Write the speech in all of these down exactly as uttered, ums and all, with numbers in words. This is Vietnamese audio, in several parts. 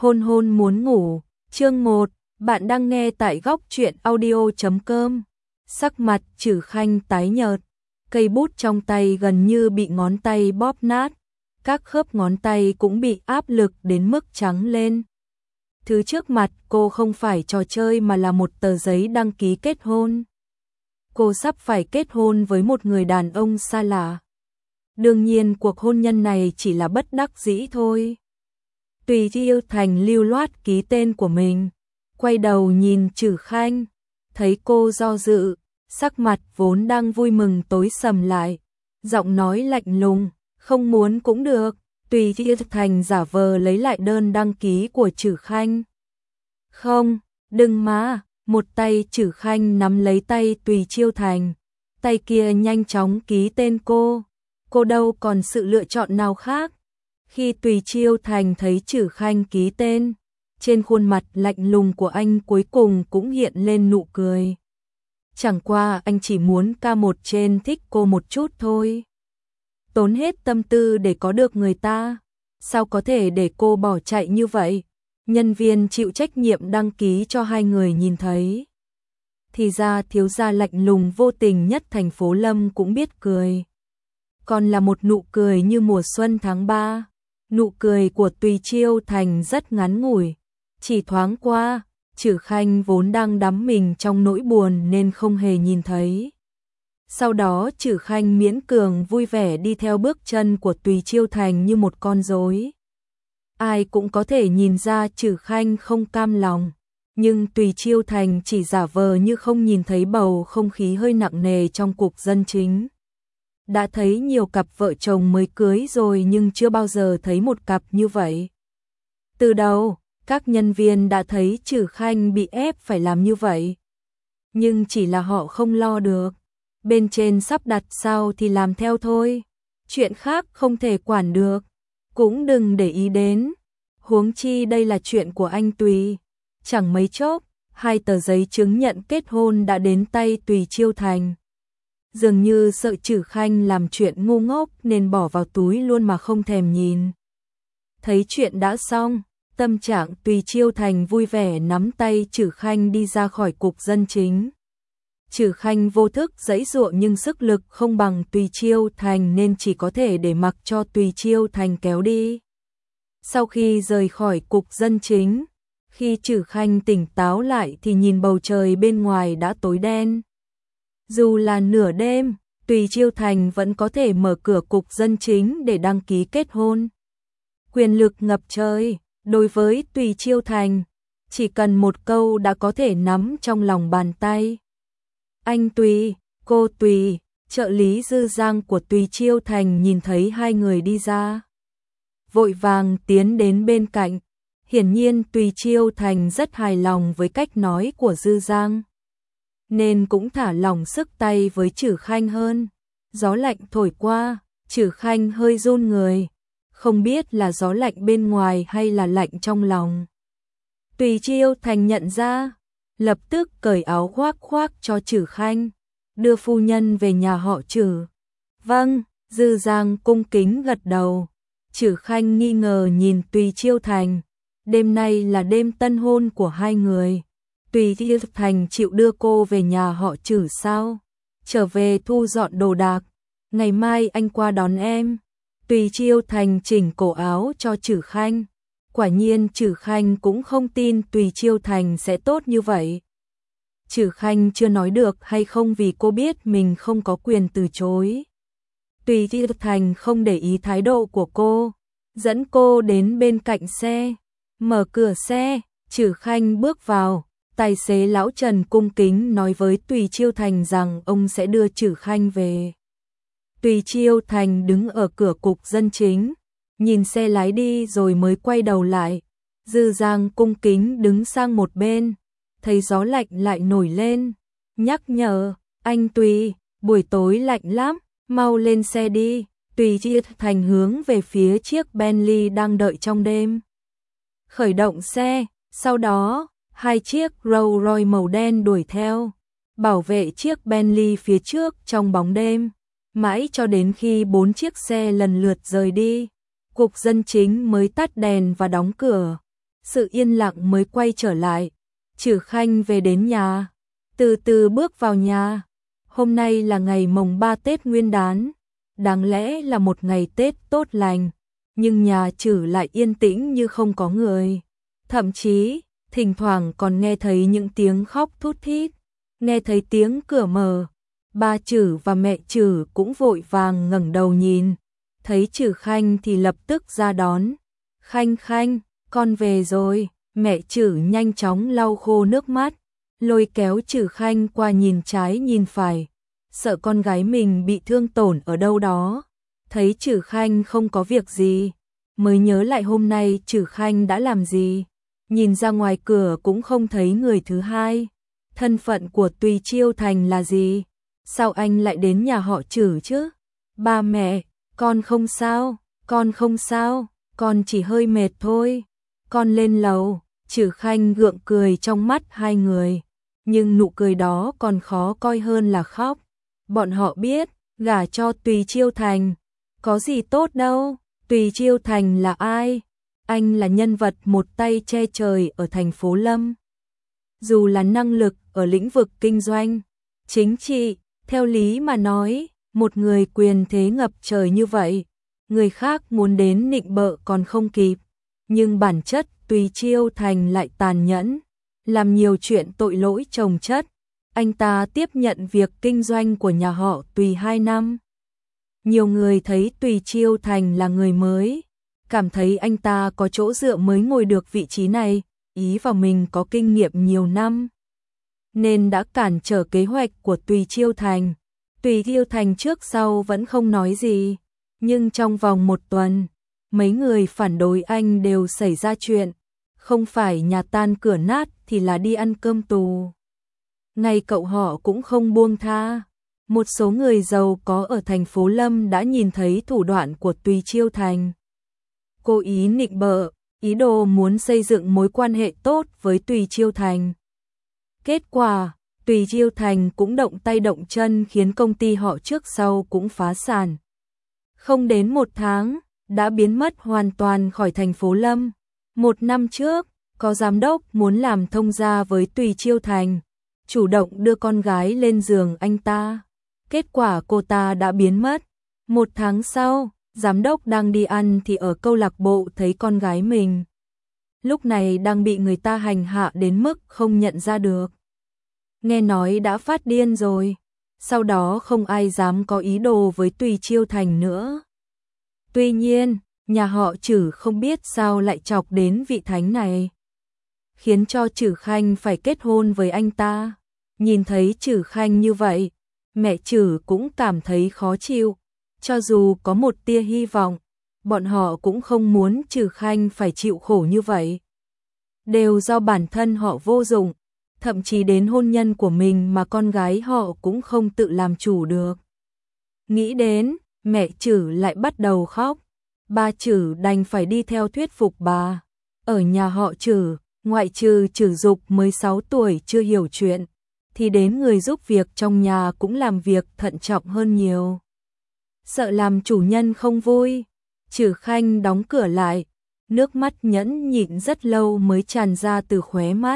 Hôn hôn muốn ngủ, chương một, bạn đang nghe tại góc truyện audio chấm com. Sắc mặt Trử Khanh tái nhợt, cây bút trong tay gần như bị ngón tay bóp nát, các khớp ngón tay cũng bị áp lực đến mức trắng lên. Thứ trước mặt cô không phải trò chơi mà là một tờ giấy đăng ký kết hôn. Cô sắp phải kết hôn với một người đàn ông xa lạ. Đương nhiên cuộc hôn nhân này chỉ là bất đắc dĩ thôi. Tùy Chiêu Thành lưu loát ký tên của mình, quay đầu nhìn Trử Khanh, thấy cô do dự, sắc mặt vốn đang vui mừng tối sầm lại, giọng nói lạnh lùng, không muốn cũng được. Tùy Chiêu Thành giả vờ lấy lại đơn đăng ký của Trử Khanh. Không, đừng mà, một tay Trử Khanh nắm lấy tay Tùy Chiêu Thành, tay kia nhanh chóng ký tên cô, cô đâu còn sự lựa chọn nào khác. Khi Tùy Chiêu Thành thấy Trử Khanh ký tên, trên khuôn mặt lạnh lùng của anh cuối cùng cũng hiện lên nụ cười. Chẳng qua anh chỉ muốn ca một trên thích cô một chút thôi. Tốn hết tâm tư để có được người ta, sao có thể để cô bỏ chạy như vậy? Nhân viên chịu trách nhiệm đăng ký cho hai người nhìn thấy. Thì ra thiếu gia lạnh lùng vô tình nhất thành phố Lâm cũng biết cười. Còn là một nụ cười như mùa xuân tháng ba. Nụ cười của Tùy Chiêu Thành rất ngắn ngủi, chỉ thoáng qua, Trử Khanh vốn đang đắm mình trong nỗi buồn nên không hề nhìn thấy. Sau đó Trử Khanh miễn cường vui vẻ đi theo bước chân của Tùy Chiêu Thành như một con rối. Ai cũng có thể nhìn ra Trử Khanh không cam lòng, nhưng Tùy Chiêu Thành chỉ giả vờ như không nhìn thấy bầu không khí hơi nặng nề trong cuộc dân chính. Đã thấy nhiều cặp vợ chồng mới cưới rồi nhưng chưa bao giờ thấy một cặp như vậy. Từ đầu, các nhân viên đã thấy Trử Khanh bị ép phải làm như vậy. Nhưng chỉ là họ không lo được. Bên trên sắp đặt sao thì làm theo thôi. Chuyện khác không thể quản được, cũng đừng để ý đến. Huống chi đây là chuyện của anh Tùy. Chẳng mấy chốc, hai tờ giấy chứng nhận kết hôn đã đến tay Tùy Chiêu Thành. Dường như sợ Trử Khanh làm chuyện ngu ngốc nên bỏ vào túi luôn mà không thèm nhìn. Thấy chuyện đã xong, tâm trạng Tùy Chiêu Thành vui vẻ nắm tay Trử Khanh đi ra khỏi cục dân chính. Trử Khanh vô thức giãy giụa nhưng sức lực không bằng Tùy Chiêu Thành nên chỉ có thể để mặc cho Tùy Chiêu Thành kéo đi. Sau khi rời khỏi cục dân chính, khi Trử Khanh tỉnh táo lại thì nhìn bầu trời bên ngoài đã tối đen. Dù là nửa đêm, Tùy Chiêu Thành vẫn có thể mở cửa cục dân chính để đăng ký kết hôn. Quyền lực ngập trời, đối với Tùy Chiêu Thành, chỉ cần một câu đã có thể nắm trong lòng bàn tay. Anh Tùy, cô Tùy, trợ lý Dư Giang của Tùy Chiêu Thành nhìn thấy hai người đi ra, vội vàng tiến đến bên cạnh. Hiển nhiên Tùy Chiêu Thành rất hài lòng với cách nói của Dư Giang, nên cũng thả lỏng sức tay với Trử Khanh hơn. Gió lạnh thổi qua, Trử Khanh hơi run người, không biết là gió lạnh bên ngoài hay là lạnh trong lòng. Tùy Chiêu Thành nhận ra, lập tức cởi áo khoác khoác cho Trử Khanh, đưa phu nhân về nhà họ Trử. Vâng, Dư Giang cung kính gật đầu. Trử Khanh nghi ngờ nhìn Tùy Chiêu Thành, đêm nay là đêm tân hôn của hai người. Tùy Chiêu Thành chịu đưa cô về nhà họ Trử sao? Trở về thu dọn đồ đạc, ngày mai anh qua đón em. Tùy Chiêu Thành chỉnh cổ áo cho Trử Khanh. Quả nhiên Trử Khanh cũng không tin Tùy Chiêu Thành sẽ tốt như vậy. Trử Khanh chưa nói được hay không vì cô biết mình không có quyền từ chối. Tùy Chiêu Thành không để ý thái độ của cô, dẫn cô đến bên cạnh xe, mở cửa xe, Trử Khanh bước vào. Tài xế lão Trần cung kính nói với Tùy Chiêu Thành rằng ông sẽ đưa Trử Khanh về. Tùy Chiêu Thành đứng ở cửa cục dân chính, nhìn xe lái đi rồi mới quay đầu lại. Dư Giang cung kính đứng sang một bên, thấy gió lạnh lại nổi lên, nhắc nhở, anh Tùy, buổi tối lạnh lắm, mau lên xe đi. Tùy Chiêu Thành hướng về phía chiếc Bentley đang đợi trong đêm, khởi động xe, sau đó hai chiếc Rolls Royce màu đen đuổi theo, bảo vệ chiếc Bentley phía trước trong bóng đêm, mãi cho đến khi bốn chiếc xe lần lượt rời đi, cục dân chính mới tắt đèn và đóng cửa. sự yên lặng mới quay trở lại. Trử Khanh về đến nhà, từ từ bước vào nhà. Hôm nay là ngày mồng ba Tết Nguyên đán, đáng lẽ là một ngày Tết tốt lành, nhưng nhà Trử lại yên tĩnh như không có người. Thậm chí, thỉnh thoảng còn nghe thấy những tiếng khóc thút thít, nghe thấy tiếng cửa mở. Ba Trử và mẹ Trử cũng vội vàng ngẩng đầu nhìn, thấy Trử Khanh thì lập tức ra đón. Khanh Khanh, con về rồi. Mẹ Trử nhanh chóng lau khô nước mắt, lôi kéo Trử Khanh qua nhìn trái nhìn phải, sợ con gái mình bị thương tổn ở đâu đó. Thấy Trử Khanh không có việc gì, mới nhớ lại hôm nay Trử Khanh đã làm gì. Nhìn ra ngoài cửa cũng không thấy người thứ hai. Thân phận của Tùy Chiêu Thành là gì? Sao anh lại đến nhà họ Trử chứ? Ba mẹ, con không sao, con không sao, con chỉ hơi mệt thôi. Con lên lầu. Trử Khanh gượng cười trong mắt hai người, nhưng nụ cười đó còn khó coi hơn là khóc. Bọn họ biết, gả cho Tùy Chiêu Thành, có gì tốt đâu. Tùy Chiêu Thành là ai? Anh là nhân vật một tay che trời ở thành phố Lâm. Dù là năng lực ở lĩnh vực kinh doanh, chính trị, theo lý mà nói, một người quyền thế ngập trời như vậy, người khác muốn đến nịnh bợ còn không kịp. Nhưng bản chất Tùy Chiêu Thành lại tàn nhẫn, làm nhiều chuyện tội lỗi chồng chất. Anh ta tiếp nhận việc kinh doanh của nhà họ Tùy hai năm. Nhiều người thấy Tùy Chiêu Thành là người mới, cảm thấy anh ta có chỗ dựa mới ngồi được vị trí này, ý vào mình có kinh nghiệm nhiều năm, nên đã cản trở kế hoạch của Tùy Chiêu Thành. Tùy Chiêu Thành trước sau vẫn không nói gì, nhưng trong vòng một tuần, mấy người phản đối anh đều xảy ra chuyện, không phải nhà tan cửa nát thì là đi ăn cơm tù. Ngay cậu họ cũng không buông tha. Một số người giàu có ở thành phố Lâm đã nhìn thấy thủ đoạn của Tùy Chiêu Thành. Cố ý nịnh bợ, ý đồ muốn xây dựng mối quan hệ tốt với Tùy Chiêu Thành. Kết quả, Tùy Chiêu Thành cũng động tay động chân khiến công ty họ trước sau cũng phá sản. Không đến một tháng, đã biến mất hoàn toàn khỏi thành phố Lâm. Một năm trước, có giám đốc muốn làm thông gia với Tùy Chiêu Thành, chủ động đưa con gái lên giường anh ta. Kết quả cô ta đã biến mất. Một tháng sau, giám đốc đang đi ăn thì ở câu lạc bộ thấy con gái mình. Lúc này đang bị người ta hành hạ đến mức không nhận ra được. Nghe nói đã phát điên rồi. Sau đó không ai dám có ý đồ với Tùy Chiêu Thành nữa. Tuy nhiên, nhà họ Trử không biết sao lại chọc đến vị thánh này, khiến cho Trử Khanh phải kết hôn với anh ta. Nhìn thấy Trử Khanh như vậy, mẹ Trử cũng cảm thấy khó chịu. Cho dù có một tia hy vọng, bọn họ cũng không muốn Trử Khanh phải chịu khổ như vậy. Đều do bản thân họ vô dụng, thậm chí đến hôn nhân của mình mà con gái họ cũng không tự làm chủ được. Nghĩ đến, mẹ Trử lại bắt đầu khóc. Ba Trử đành phải đi theo thuyết phục bà. Ở nhà họ Trử, ngoại trừ Trử Dục mới sáu tuổi chưa hiểu chuyện, thì đến người giúp việc trong nhà cũng làm việc thận trọng hơn nhiều. Sợ làm chủ nhân không vui, Trử Khanh đóng cửa lại, nước mắt nhẫn nhịn rất lâu mới tràn ra từ khóe mắt.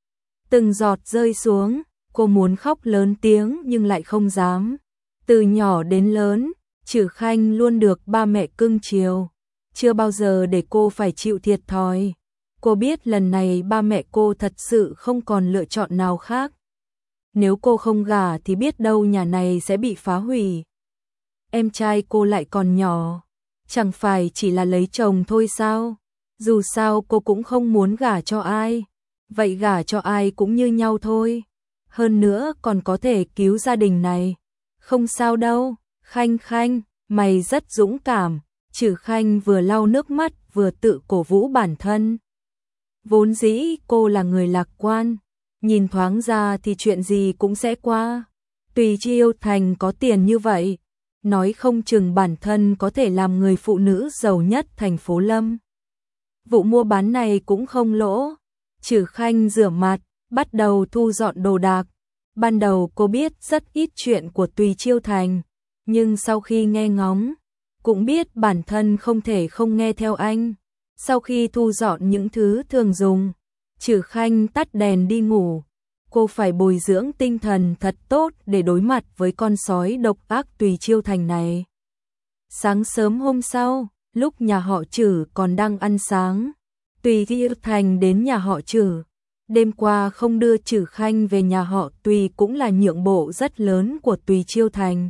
Từng giọt rơi xuống, cô muốn khóc lớn tiếng nhưng lại không dám. Từ nhỏ đến lớn, Trử Khanh luôn được ba mẹ cưng chiều, chưa bao giờ để cô phải chịu thiệt thòi. Cô biết lần này ba mẹ cô thật sự không còn lựa chọn nào khác. Nếu cô không gả thì biết đâu nhà này sẽ bị phá hủy. Em trai cô lại còn nhỏ, chẳng phải chỉ là lấy chồng thôi sao? Dù sao cô cũng không muốn gả cho ai, vậy gả cho ai cũng như nhau thôi. Hơn nữa còn có thể cứu gia đình này. Không sao đâu, Khanh Khanh, mày rất dũng cảm. Trử Khanh vừa lau nước mắt vừa tự cổ vũ bản thân. Vốn dĩ cô là người lạc quan, nhìn thoáng ra thì chuyện gì cũng sẽ qua. Tùy Chiêu Thành có tiền như vậy, nói không chừng bản thân có thể làm người phụ nữ giàu nhất thành phố Lâm. Vụ mua bán này cũng không lỗ. Trử Khanh rửa mặt, bắt đầu thu dọn đồ đạc. Ban đầu cô biết rất ít chuyện của Tùy Chiêu Thành, nhưng sau khi nghe ngóng, cũng biết bản thân không thể không nghe theo anh. Sau khi thu dọn những thứ thường dùng, Trử Khanh tắt đèn đi ngủ. Cô phải bồi dưỡng tinh thần thật tốt để đối mặt với con sói độc ác Tùy Chiêu Thành này. Sáng sớm hôm sau, lúc nhà họ Trử còn đang ăn sáng, Tùy Chiêu Thành đến nhà họ Trử. Đêm qua không đưa Trử Khanh về nhà họ Tùy cũng là nhượng bộ rất lớn của Tùy Chiêu Thành.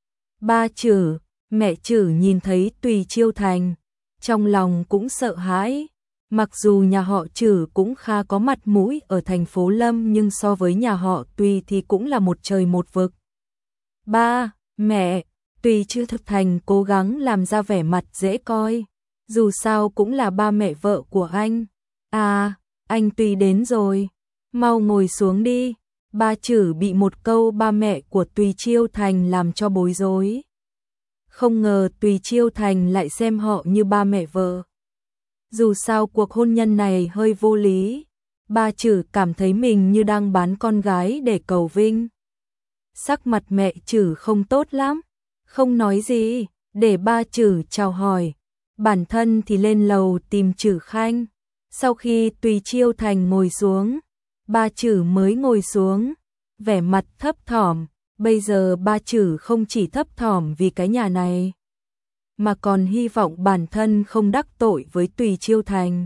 Ba Trử, mẹ Trử nhìn thấy Tùy Chiêu Thành, trong lòng cũng sợ hãi. Mặc dù nhà họ Trử cũng khá có mặt mũi ở thành phố Lâm nhưng so với nhà họ Tùy thì cũng là một trời một vực. Ba, mẹ, Tùy Chiêu Thành cố gắng làm ra vẻ mặt dễ coi. Dù sao cũng là ba mẹ vợ của anh. À, anh Tùy đến rồi. Mau ngồi xuống đi. Ba Trử bị một câu ba mẹ của Tùy Chiêu Thành làm cho bối rối. Không ngờ Tùy Chiêu Thành lại xem họ như ba mẹ vợ. Dù sao cuộc hôn nhân này hơi vô lý, ba Trử cảm thấy mình như đang bán con gái để cầu vinh. Sắc mặt mẹ Trử không tốt lắm, không nói gì, để ba Trử chào hỏi. Bản thân thì lên lầu tìm Trử Khanh. Sau khi Tùy Chiêu Thành ngồi xuống, ba Trử mới ngồi xuống, vẻ mặt thấp thỏm. Bây giờ ba Trử không chỉ thấp thỏm vì cái nhà này, mà còn hy vọng bản thân không đắc tội với Tùy Chiêu Thành.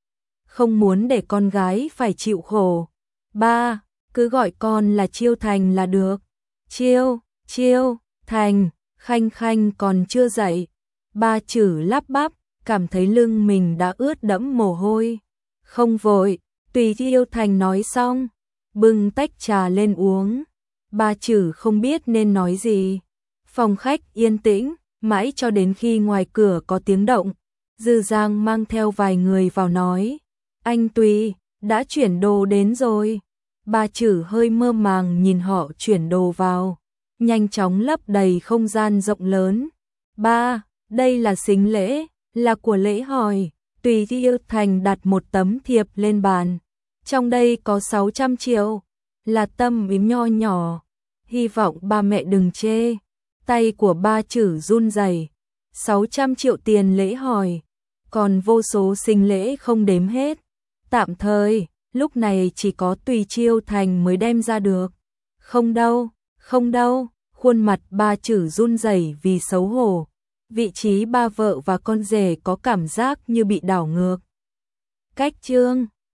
Không muốn để con gái phải chịu khổ. Ba, cứ gọi con là Chiêu Thành là được. Chiêu, Chiêu, Thành, Khanh Khanh còn chưa dậy. Ba Trử lắp bắp, cảm thấy lưng mình đã ướt đẫm mồ hôi. Không vội, Tùy Chiêu Thành nói xong, bưng tách trà lên uống. Ba Trử không biết nên nói gì. Phòng khách yên tĩnh, mãi cho đến khi ngoài cửa có tiếng động, Dư Giang mang theo vài người vào nói, anh Tùy, đã chuyển đồ đến rồi. Ba Trử hơi mơ màng nhìn họ chuyển đồ vào, nhanh chóng lấp đầy không gian rộng lớn. Ba, đây là sính lễ, là của lễ hỏi. Tùy Chiêu Thành đặt một tấm thiệp lên bàn. Trong đây có sáu trăm triệu, là tâm ý nho nhỏ, hy vọng ba mẹ đừng chê. Tay của ba Trử run rẩy. sáu trăm triệu tiền lễ hỏi, còn vô số sinh lễ không đếm hết. Tạm thời, lúc này chỉ có Tùy Chiêu Thành mới đem ra được. Không đâu, không đâu, khuôn mặt ba Trử run rẩy vì xấu hổ. Vị trí ba vợ và con rể có cảm giác như bị đảo ngược. Cách chương